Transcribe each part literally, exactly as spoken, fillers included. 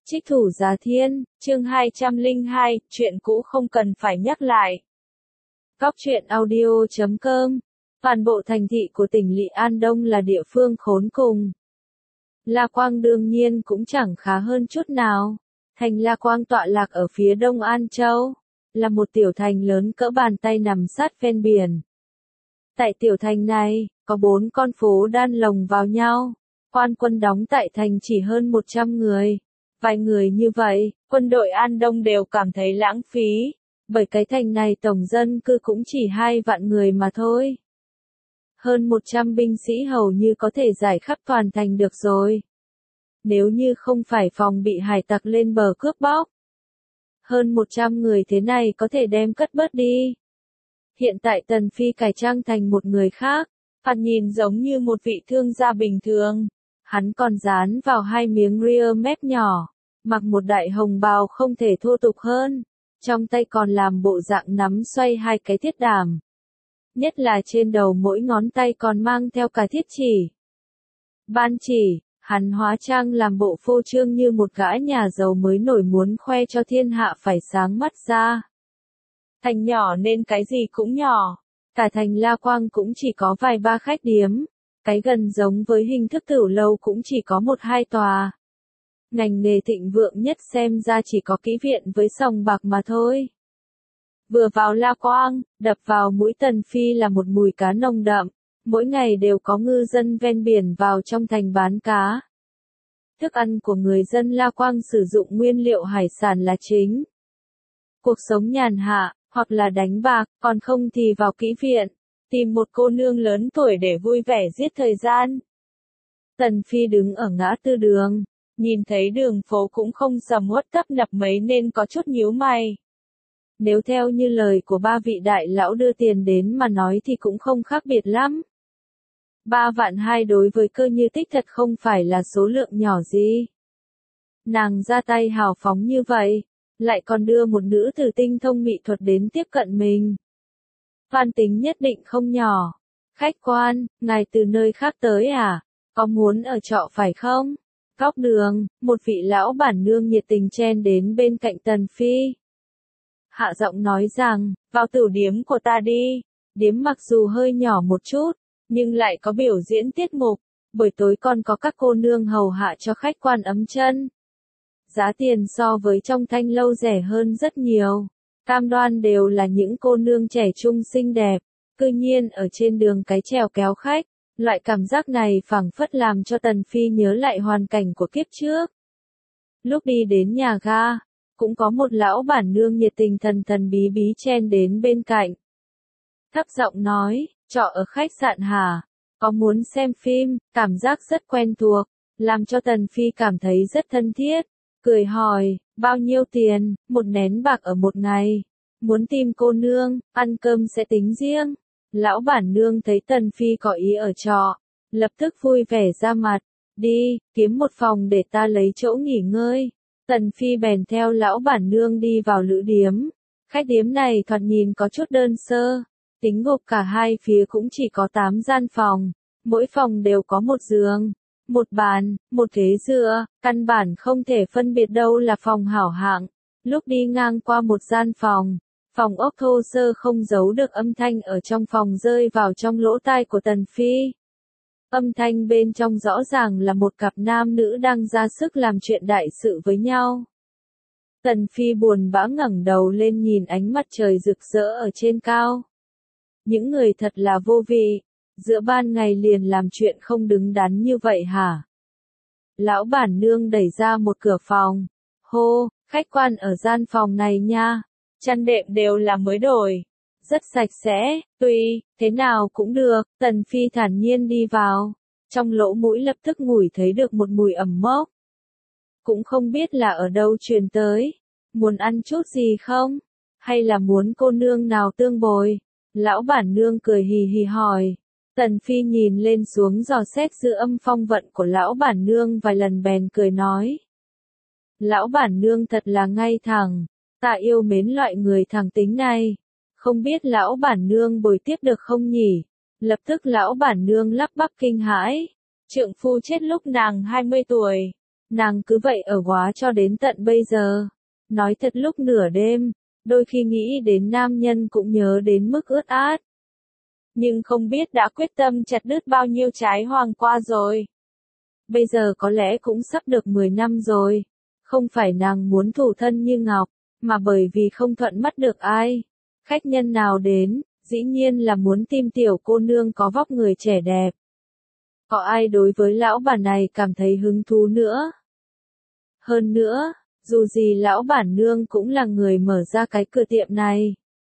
Trích Thủ Giá Thiên, chương hai trăm lẻ hai, chuyện cũ không cần phải nhắc lại. Góc truyện audio chấm com. Toàn bộ thành thị của tỉnh Lị An Đông là địa phương khốn cùng. La Quang đương nhiên cũng chẳng khá hơn chút nào. Thành La Quang tọa lạc ở phía đông An Châu, là một tiểu thành lớn cỡ bàn tay nằm sát ven biển. Tại tiểu thành này, có bốn con phố đan lồng vào nhau. Quan quân đóng tại thành chỉ hơn một trăm người. Vài người như vậy, quân đội An Đông đều cảm thấy lãng phí, bởi cái thành này tổng dân cư cũng chỉ hai vạn người mà thôi. Hơn một trăm binh sĩ hầu như có thể giải khắp toàn thành được rồi. Nếu như không phải phòng bị hải tặc lên bờ cướp bóc. Hơn một trăm người thế này có thể đem cất bớt đi. Hiện tại Tần Phi cải trang thành một người khác, thoạt nhìn giống như một vị thương gia bình thường. Hắn còn dán vào hai miếng rear mép nhỏ, mặc một đại hồng bào không thể thô tục hơn, trong tay còn làm bộ dạng nắm xoay hai cái thiết đàm. Nhất là trên đầu mỗi ngón tay còn mang theo cả thiết chỉ. Ban chỉ, hắn hóa trang làm bộ phô trương như một gã nhà giàu mới nổi muốn khoe cho thiên hạ phải sáng mắt ra. Thành nhỏ nên cái gì cũng nhỏ, cả thành La Quang cũng chỉ có vài ba khách điếm. Cái gần giống với hình thức tửu lâu cũng chỉ có một hai tòa. Ngành nghề thịnh vượng nhất xem ra chỉ có kỹ viện với sòng bạc mà thôi. Vừa vào La Quang, đập vào mũi Tần Phi là một mùi cá nồng đậm. Mỗi ngày đều có ngư dân ven biển vào trong thành bán cá. Thức ăn của người dân La Quang sử dụng nguyên liệu hải sản là chính. Cuộc sống nhàn hạ, hoặc là đánh bạc, còn không thì vào kỹ viện. Tìm một cô nương lớn tuổi để vui vẻ giết thời gian. Tần Phi đứng ở ngã tư đường, nhìn thấy đường phố cũng không sầm uất tấp nập mấy nên có chút nhíu mày. Nếu theo như lời của ba vị đại lão đưa tiền đến mà nói thì cũng không khác biệt lắm. Ba vạn hai đối với Cơ Như Tích thật không phải là số lượng nhỏ gì. Nàng ra tay hào phóng như vậy, lại còn đưa một nữ tử tinh thông mỹ thuật đến tiếp cận mình. Toan tính nhất định không nhỏ. Khách quan, ngài từ nơi khác tới à? Có muốn ở trọ phải không? Góc đường, một vị lão bản nương nhiệt tình chen đến bên cạnh Tần Phi. Hạ giọng nói rằng, vào tửu điếm của ta đi. Điếm mặc dù hơi nhỏ một chút, nhưng lại có biểu diễn tiết mục. Buổi tối còn có các cô nương hầu hạ cho khách quan ấm chân. Giá tiền so với trong thanh lâu rẻ hơn rất nhiều. Cam đoan đều là những cô nương trẻ trung xinh đẹp, cư nhiên ở trên đường cái chèo kéo khách, loại cảm giác này phảng phất làm cho Tần Phi nhớ lại hoàn cảnh của kiếp trước. Lúc đi đến nhà ga, cũng có một lão bản nương nhiệt tình thần thần bí bí chen đến bên cạnh. Thấp giọng nói, trọ ở khách sạn hả? Có muốn xem phim, cảm giác rất quen thuộc, làm cho Tần Phi cảm thấy rất thân thiết. Cười hỏi, bao nhiêu tiền, một nén bạc ở một ngày. Muốn tìm cô nương, ăn cơm sẽ tính riêng. Lão bản nương thấy Tần Phi có ý ở trọ, lập tức vui vẻ ra mặt. Đi, kiếm một phòng để ta lấy chỗ nghỉ ngơi. Tần Phi bèn theo lão bản nương đi vào lữ điếm. Khách điếm này thoạt nhìn có chút đơn sơ. Tính gộp cả hai phía cũng chỉ có tám gian phòng. Mỗi phòng đều có một giường, một bàn, một ghế dựa, căn bản không thể phân biệt đâu là phòng hảo hạng. Lúc đi ngang qua một gian phòng, phòng ốc thô sơ không giấu được âm thanh ở trong phòng rơi vào trong lỗ tai của Tần Phi. Âm thanh bên trong rõ ràng là một cặp nam nữ đang ra sức làm chuyện đại sự với nhau. Tần Phi buồn bã ngẩng đầu lên nhìn ánh mặt trời rực rỡ ở trên cao. Những người thật là vô vị. Giữa ban ngày liền làm chuyện không đứng đắn như vậy hả? Lão bản nương đẩy ra một cửa phòng. Hô, khách quan ở gian phòng này nha. Chăn đệm đều là mới đổi. Rất sạch sẽ, tùy, thế nào cũng được. Tần Phi thản nhiên đi vào. Trong lỗ mũi lập tức ngửi thấy được một mùi ẩm mốc. Cũng không biết là ở đâu truyền tới. Muốn ăn chút gì không? Hay là muốn cô nương nào tương bồi? Lão bản nương cười hì hì hỏi. Tần Phi nhìn lên xuống dò xét giữa âm phong vận của lão bản nương vài lần bèn cười nói. Lão bản nương thật là ngay thẳng, ta yêu mến loại người thẳng tính này. Không biết lão bản nương bồi tiếp được không nhỉ? Lập tức lão bản nương lắp bắp kinh hãi. Trượng phu chết lúc nàng hai mươi tuổi. Nàng cứ vậy ở quá cho đến tận bây giờ. Nói thật lúc nửa đêm, đôi khi nghĩ đến nam nhân cũng nhớ đến mức ướt át. Nhưng không biết đã quyết tâm chặt đứt bao nhiêu trái hoàng qua rồi. Bây giờ có lẽ cũng sắp được mười năm rồi. Không phải nàng muốn thủ thân như ngọc, mà bởi vì không thuận mắt được ai. Khách nhân nào đến, dĩ nhiên là muốn tìm tiểu cô nương có vóc người trẻ đẹp. Có ai đối với lão bản này cảm thấy hứng thú nữa? Hơn nữa, dù gì lão bản nương cũng là người mở ra cái cửa tiệm này.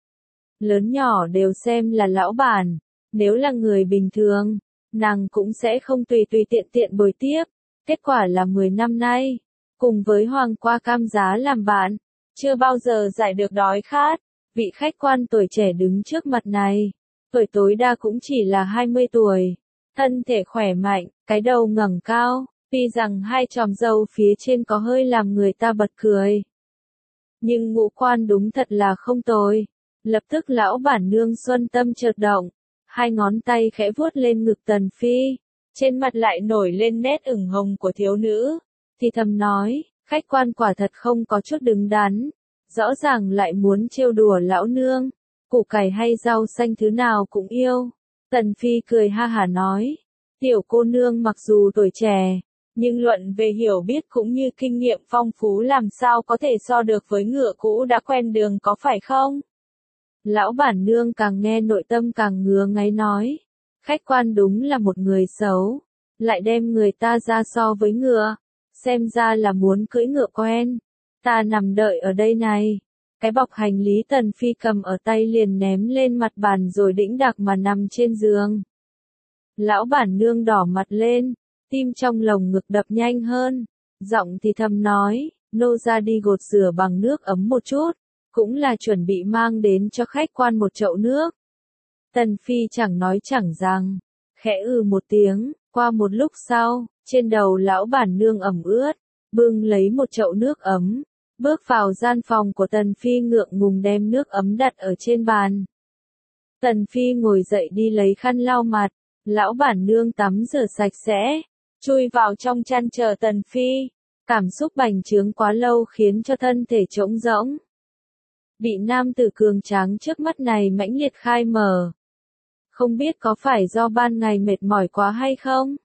Lớn nhỏ đều xem là lão bản, nếu là người bình thường, nàng cũng sẽ không tùy tùy tiện tiện bồi tiếp. Kết quả là mười năm nay, cùng với Hoàng qua cam giá làm bạn, chưa bao giờ giải được đói khát. Vị khách quan tuổi trẻ đứng trước mặt này, tuổi tối đa cũng chỉ là hai mươi tuổi, thân thể khỏe mạnh, cái đầu ngẩng cao, tuy rằng hai chòm râu phía trên có hơi làm người ta bật cười. Nhưng ngũ quan đúng thật là không tồi. Lập tức lão bản nương xuân tâm chợt động, hai ngón tay khẽ vuốt lên ngực Tần Phi, trên mặt lại nổi lên nét ửng hồng của thiếu nữ, thì thầm nói, khách quan quả thật không có chút đứng đắn, rõ ràng lại muốn trêu đùa lão nương, củ cải hay rau xanh thứ nào cũng yêu. Tần Phi cười ha hả nói, tiểu cô nương mặc dù tuổi trẻ, nhưng luận về hiểu biết cũng như kinh nghiệm phong phú làm sao có thể so được với ngựa cũ đã quen đường có phải không? Lão bản nương càng nghe nội tâm càng ngứa ngáy nói, khách quan đúng là một người xấu, lại đem người ta ra so với ngựa, xem ra là muốn cưỡi ngựa quen, ta nằm đợi ở đây này. Cái bọc hành lý Tần Phi cầm ở tay liền ném lên mặt bàn rồi đĩnh đạc mà nằm trên giường. Lão bản nương đỏ mặt lên, tim trong lồng ngực đập nhanh hơn, giọng thì thầm nói, nô ra đi gột rửa bằng nước ấm một chút, cũng là chuẩn bị mang đến cho khách quan một chậu nước. Tần Phi chẳng nói chẳng rằng, khẽ ừ một tiếng, qua một lúc sau, trên đầu lão bản nương ẩm ướt, bưng lấy một chậu nước ấm, bước vào gian phòng của Tần Phi ngượng ngùng đem nước ấm đặt ở trên bàn. Tần Phi ngồi dậy đi lấy khăn lau mặt, lão bản nương tắm rửa sạch sẽ, chui vào trong chăn chờ Tần Phi, cảm xúc bành trướng quá lâu khiến cho thân thể trống rỗng. Bị nam tử cường tráng trước mắt này mãnh liệt khai mở. Không biết có phải do ban ngày mệt mỏi quá hay không?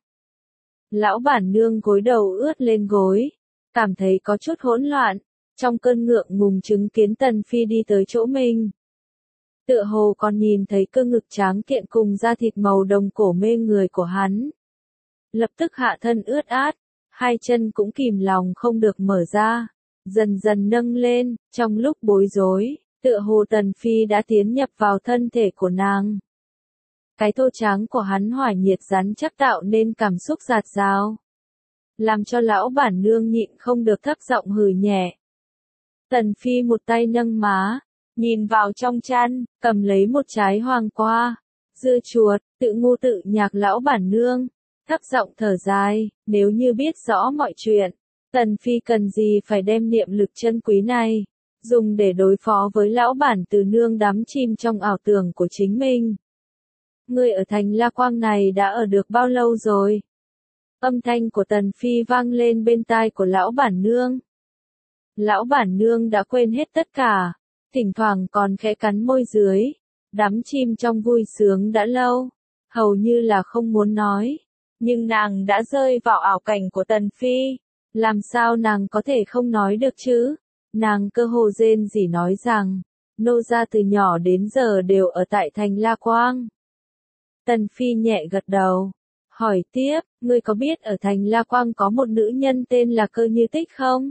Lão bản nương gối đầu ướt lên gối, cảm thấy có chút hỗn loạn, trong cơn ngượng ngùng chứng kiến Tần Phi đi tới chỗ mình. Tựa hồ còn nhìn thấy cơ ngực tráng kiện cùng da thịt màu đồng cổ mê người của hắn. Lập tức hạ thân ướt át, hai chân cũng kìm lòng không được mở ra, dần dần nâng lên, trong lúc bối rối, tựa hồ Tần Phi đã tiến nhập vào thân thể của nàng. Cái thô tráng của hắn hỏa nhiệt rắn chắc tạo nên cảm xúc dạt dào, làm cho lão bản nương nhịn không được thấp giọng hừ nhẹ. Tần Phi một tay nâng má, nhìn vào trong chăn, cầm lấy một trái hoàng qua, dưa chuột, tự ngu tự nhạc lão bản nương, thấp giọng thở dài, nếu như biết rõ mọi chuyện, Tần Phi cần gì phải đem niệm lực chân quý này, dùng để đối phó với lão bản từ nương đắm chìm trong ảo tưởng của chính mình. Người ở thành La Quang này đã ở được bao lâu rồi? Âm thanh của Tần Phi vang lên bên tai của lão bản nương. Lão bản nương đã quên hết tất cả, thỉnh thoảng còn khẽ cắn môi dưới, đắm chìm trong vui sướng đã lâu, hầu như là không muốn nói. Nhưng nàng đã rơi vào ảo cảnh của Tần Phi, làm sao nàng có thể không nói được chứ? Nàng cơ hồ rên rỉ nói rằng, nô gia từ nhỏ đến giờ đều ở tại thành La Quang. Tần Phi nhẹ gật đầu, hỏi tiếp, ngươi có biết ở thành La Quang có một nữ nhân tên là Cơ Như Tích không?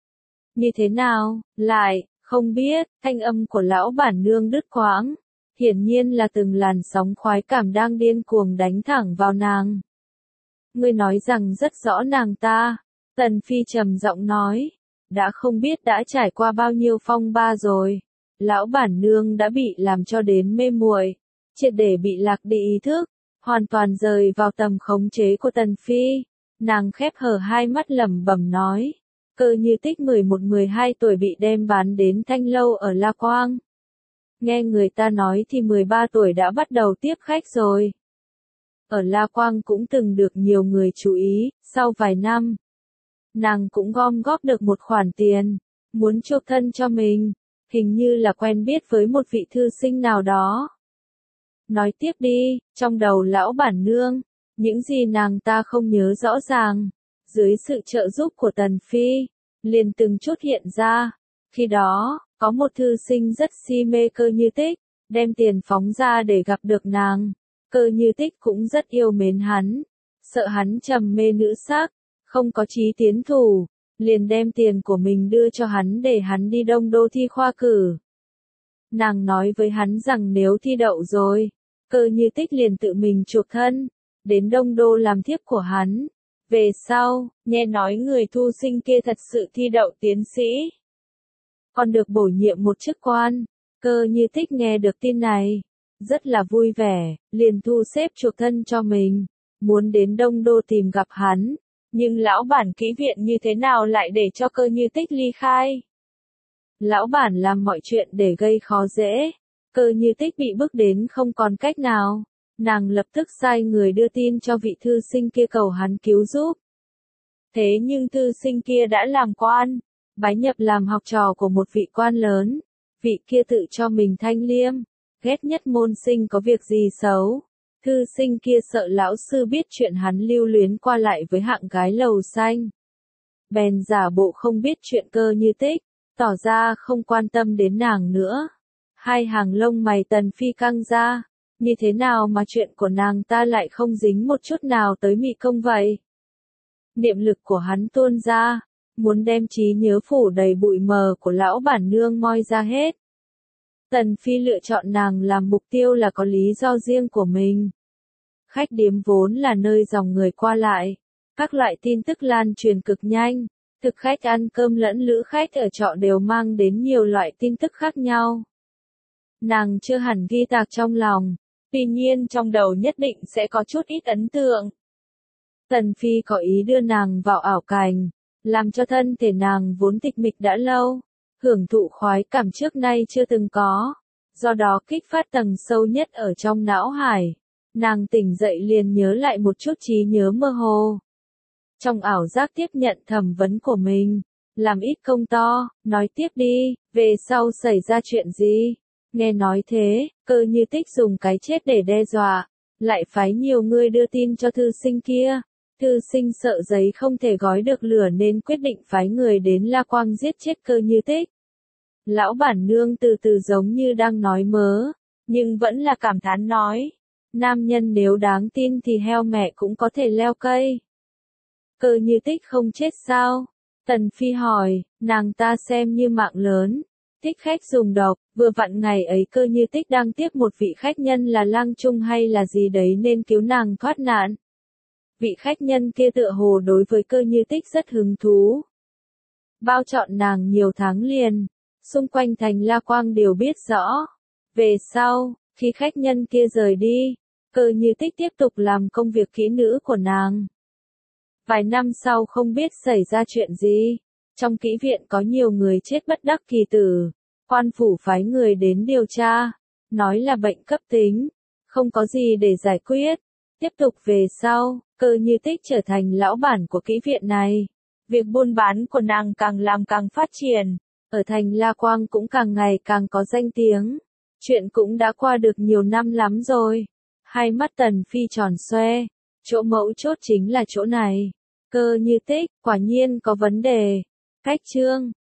Như thế nào, lại, không biết, thanh âm của lão bản nương đứt quãng, hiển nhiên là từng làn sóng khoái cảm đang điên cuồng đánh thẳng vào nàng. Ngươi nói rằng rất rõ nàng ta, Tần Phi trầm giọng nói, đã không biết đã trải qua bao nhiêu phong ba rồi, lão bản nương đã bị làm cho đến mê muội, triệt để bị lạc đi ý thức, hoàn toàn rời vào tầm khống chế của Tần Phi. Nàng khép hờ hai mắt lẩm bẩm nói, Cơ Như Tích mười một mười hai tuổi bị đem bán đến Thanh Lâu ở La Quang. Nghe người ta nói thì mười ba tuổi đã bắt đầu tiếp khách rồi. Ở La Quang cũng từng được nhiều người chú ý, sau vài năm, nàng cũng gom góp được một khoản tiền, muốn chuộc thân cho mình, hình như là quen biết với một vị thư sinh nào đó. Nói tiếp đi, trong đầu lão bản nương, những gì nàng ta không nhớ rõ ràng, dưới sự trợ giúp của Tần Phi, liền từng chút hiện ra. Khi đó, có một thư sinh rất si mê Cơ Như Tích, đem tiền phóng ra để gặp được nàng. Cơ Như Tích cũng rất yêu mến hắn, sợ hắn trầm mê nữ sắc, không có chí tiến thủ, liền đem tiền của mình đưa cho hắn để hắn đi Đông Đô thi khoa cử. Nàng nói với hắn rằng nếu thi đậu rồi, Cơ Như Tích liền tự mình chuộc thân, đến Đông Đô làm thiếp của hắn. Về sau, nghe nói người thu sinh kia thật sự thi đậu tiến sĩ, còn được bổ nhiệm một chức quan. Cơ Như Tích nghe được tin này, rất là vui vẻ, liền thu xếp chuộc thân cho mình, muốn đến Đông Đô tìm gặp hắn. Nhưng lão bản kỹ viện như thế nào lại để cho Cơ Như Tích ly khai? Lão bản làm mọi chuyện để gây khó dễ. Cơ Như Tích bị bức đến không còn cách nào. Nàng lập tức sai người đưa tin cho vị thư sinh kia cầu hắn cứu giúp. Thế nhưng thư sinh kia đã làm quan, bái nhập làm học trò của một vị quan lớn. Vị kia tự cho mình thanh liêm, ghét nhất môn sinh có việc gì xấu. Thư sinh kia sợ lão sư biết chuyện hắn lưu luyến qua lại với hạng gái lầu xanh, bèn giả bộ không biết chuyện Cơ Như Tích, tỏ ra không quan tâm đến nàng nữa. Hai hàng lông mày Tần Phi căng ra, như thế nào mà chuyện của nàng ta lại không dính một chút nào tới Mị Công vậy? Niệm lực của hắn tuôn ra, muốn đem trí nhớ phủ đầy bụi mờ của lão bản nương moi ra hết. Tần Phi lựa chọn nàng làm mục tiêu là có lý do riêng của mình. Khách điếm vốn là nơi dòng người qua lại, các loại tin tức lan truyền cực nhanh, thực khách ăn cơm lẫn lữ khách ở trọ đều mang đến nhiều loại tin tức khác nhau. Nàng chưa hẳn ghi tạc trong lòng, tuy nhiên trong đầu nhất định sẽ có chút ít ấn tượng. Tần Phi có ý đưa nàng vào ảo cảnh, làm cho thân thể nàng vốn tịch mịch đã lâu, hưởng thụ khoái cảm trước nay chưa từng có, do đó kích phát tầng sâu nhất ở trong não hải. Nàng tỉnh dậy liền nhớ lại một chút trí nhớ mơ hồ. Trong ảo giác tiếp nhận thẩm vấn của mình, làm ít công to, nói tiếp đi, về sau xảy ra chuyện gì? Nghe nói thế, Cơ Như Tích dùng cái chết để đe dọa, lại phái nhiều người đưa tin cho thư sinh kia. Thư sinh sợ giấy không thể gói được lửa nên quyết định phái người đến La Quang giết chết Cơ Như Tích. Lão bản nương từ từ giống như đang nói mớ, nhưng vẫn là cảm thán nói. Nam nhân nếu đáng tin thì heo mẹ cũng có thể leo cây. Cơ Như Tích không chết sao? Tần Phi hỏi, nàng ta xem như mạng lớn. Thích khách dùng độc, vừa vặn ngày ấy Cơ Như Tích đang tiếp một vị khách nhân là lang trung hay là gì đấy nên cứu nàng thoát nạn. Vị khách nhân kia tựa hồ đối với Cơ Như Tích rất hứng thú. Bao chọn nàng nhiều tháng liền, xung quanh thành La Quang đều biết rõ. Về sau, khi khách nhân kia rời đi, Cơ Như Tích tiếp tục làm công việc kỹ nữ của nàng. Vài năm sau không biết xảy ra chuyện gì, trong kỹ viện có nhiều người chết bất đắc kỳ tử, quan phủ phái người đến điều tra, nói là bệnh cấp tính, không có gì để giải quyết. Tiếp tục về sau, Cơ Như Tích trở thành lão bản của kỹ viện này. Việc buôn bán của nàng càng làm càng phát triển, ở thành La Quang cũng càng ngày càng có danh tiếng. Chuyện cũng đã qua được nhiều năm lắm rồi. Hai mắt Tần Phi tròn xoe, chỗ mấu chốt chính là chỗ này. Cơ Như Tích, quả nhiên có vấn đề. Cách chương